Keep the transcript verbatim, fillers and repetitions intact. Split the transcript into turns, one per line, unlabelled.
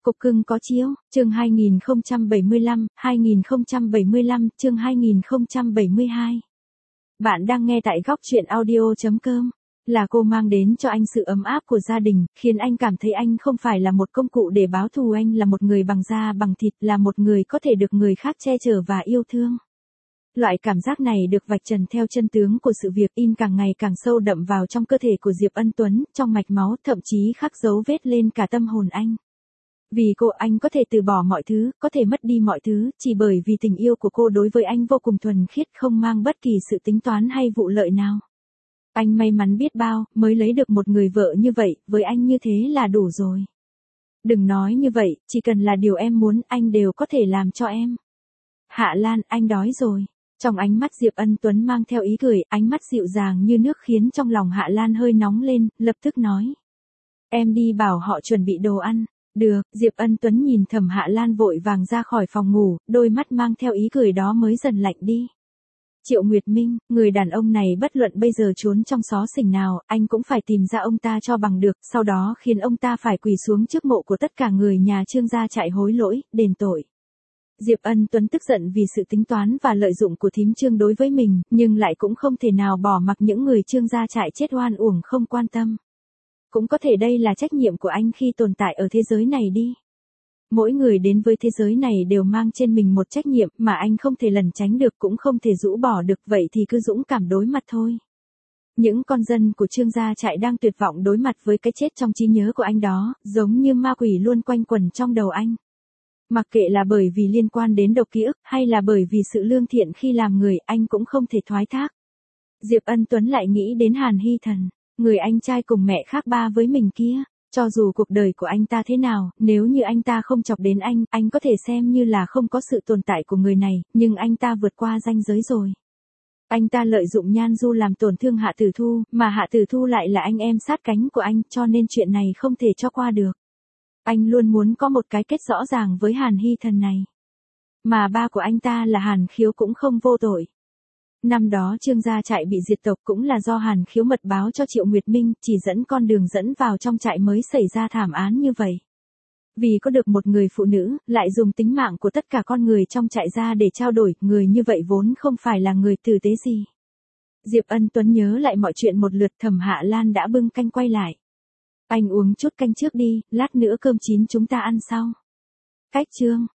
Cục cưng có chiếu, chương hai nghìn không trăm bảy mươi lăm, hai nghìn không trăm bảy mươi lăm, chương hai nghìn không trăm bảy mươi hai. Bạn đang nghe tại góc truyện audio chấm com. Là cô mang đến cho anh sự ấm áp của gia đình, khiến anh cảm thấy anh không phải là một công cụ để báo thù, anh là một người bằng da bằng thịt, là một người có thể được người khác che chở và yêu thương. Loại cảm giác này được vạch trần theo chân tướng của sự việc, in càng ngày càng sâu đậm vào trong cơ thể của Diệp Ân Tuấn, trong mạch máu, thậm chí khắc dấu vết lên cả tâm hồn anh. Vì cô, anh có thể từ bỏ mọi thứ, có thể mất đi mọi thứ, chỉ bởi vì tình yêu của cô đối với anh vô cùng thuần khiết, không mang bất kỳ sự tính toán hay vụ lợi nào. Anh may mắn biết bao, mới lấy được một người vợ như vậy, với anh như thế là đủ rồi. Đừng nói như vậy, chỉ cần là điều em muốn, anh đều có thể làm cho em. Hạ Lan, anh đói rồi. Trong ánh mắt Diệp Ân Tuấn mang theo ý cười, ánh mắt dịu dàng như nước khiến trong lòng Hạ Lan hơi nóng lên, lập tức nói. Em đi bảo họ chuẩn bị đồ ăn. Được, Diệp Ân Tuấn nhìn Thẩm Hạ Lan vội vàng ra khỏi phòng ngủ, đôi mắt mang theo ý cười đó mới dần lạnh đi. Triệu Nguyệt Minh, người đàn ông này bất luận bây giờ trốn trong xó xỉnh nào, anh cũng phải tìm ra ông ta cho bằng được, sau đó khiến ông ta phải quỳ xuống trước mộ của tất cả người nhà Trương gia chạy hối lỗi, đền tội. Diệp Ân Tuấn tức giận vì sự tính toán và lợi dụng của thím Trương đối với mình, nhưng lại cũng không thể nào bỏ mặc những người Trương gia chạy chết oan uổng không quan tâm. Cũng có thể đây là trách nhiệm của anh khi tồn tại ở thế giới này đi. Mỗi người đến với thế giới này đều mang trên mình một trách nhiệm mà anh không thể lẩn tránh được, cũng không thể rũ bỏ được, vậy thì cứ dũng cảm đối mặt thôi. Những con dân của Trương gia trại đang tuyệt vọng đối mặt với cái chết trong trí nhớ của anh đó, giống như ma quỷ luôn quanh quẩn trong đầu anh. Mặc kệ là bởi vì liên quan đến độc ký ức hay là bởi vì sự lương thiện khi làm người, anh cũng không thể thoái thác. Diệp Ân Tuấn lại nghĩ đến Hàn Hy Thần, người anh trai cùng mẹ khác ba với mình kia. Cho dù cuộc đời của anh ta thế nào, nếu như anh ta không chọc đến anh, anh có thể xem như là không có sự tồn tại của người này, nhưng anh ta vượt qua ranh giới rồi. Anh ta lợi dụng Nhan Du làm tổn thương Hạ Tử Thu, mà Hạ Tử Thu lại là anh em sát cánh của anh, cho nên chuyện này không thể cho qua được. Anh luôn muốn có một cái kết rõ ràng với Hàn Hy Thần này. Mà ba của anh ta là Hàn Khiếu cũng không vô tội. Năm đó Trương gia trại bị diệt tộc cũng là do Hàn Khiếu mật báo cho Triệu Nguyệt Minh, chỉ dẫn con đường dẫn vào trong trại mới xảy ra thảm án như vậy. Vì có được một người phụ nữ, lại dùng tính mạng của tất cả con người trong trại ra để trao đổi, người như vậy vốn không phải là người tử tế gì. Diệp Ân Tuấn nhớ lại mọi chuyện một lượt. Thẩm Hạ Lan đã bưng canh quay lại. Anh uống chút canh trước đi, lát nữa cơm chín chúng ta ăn sau. Cách chương.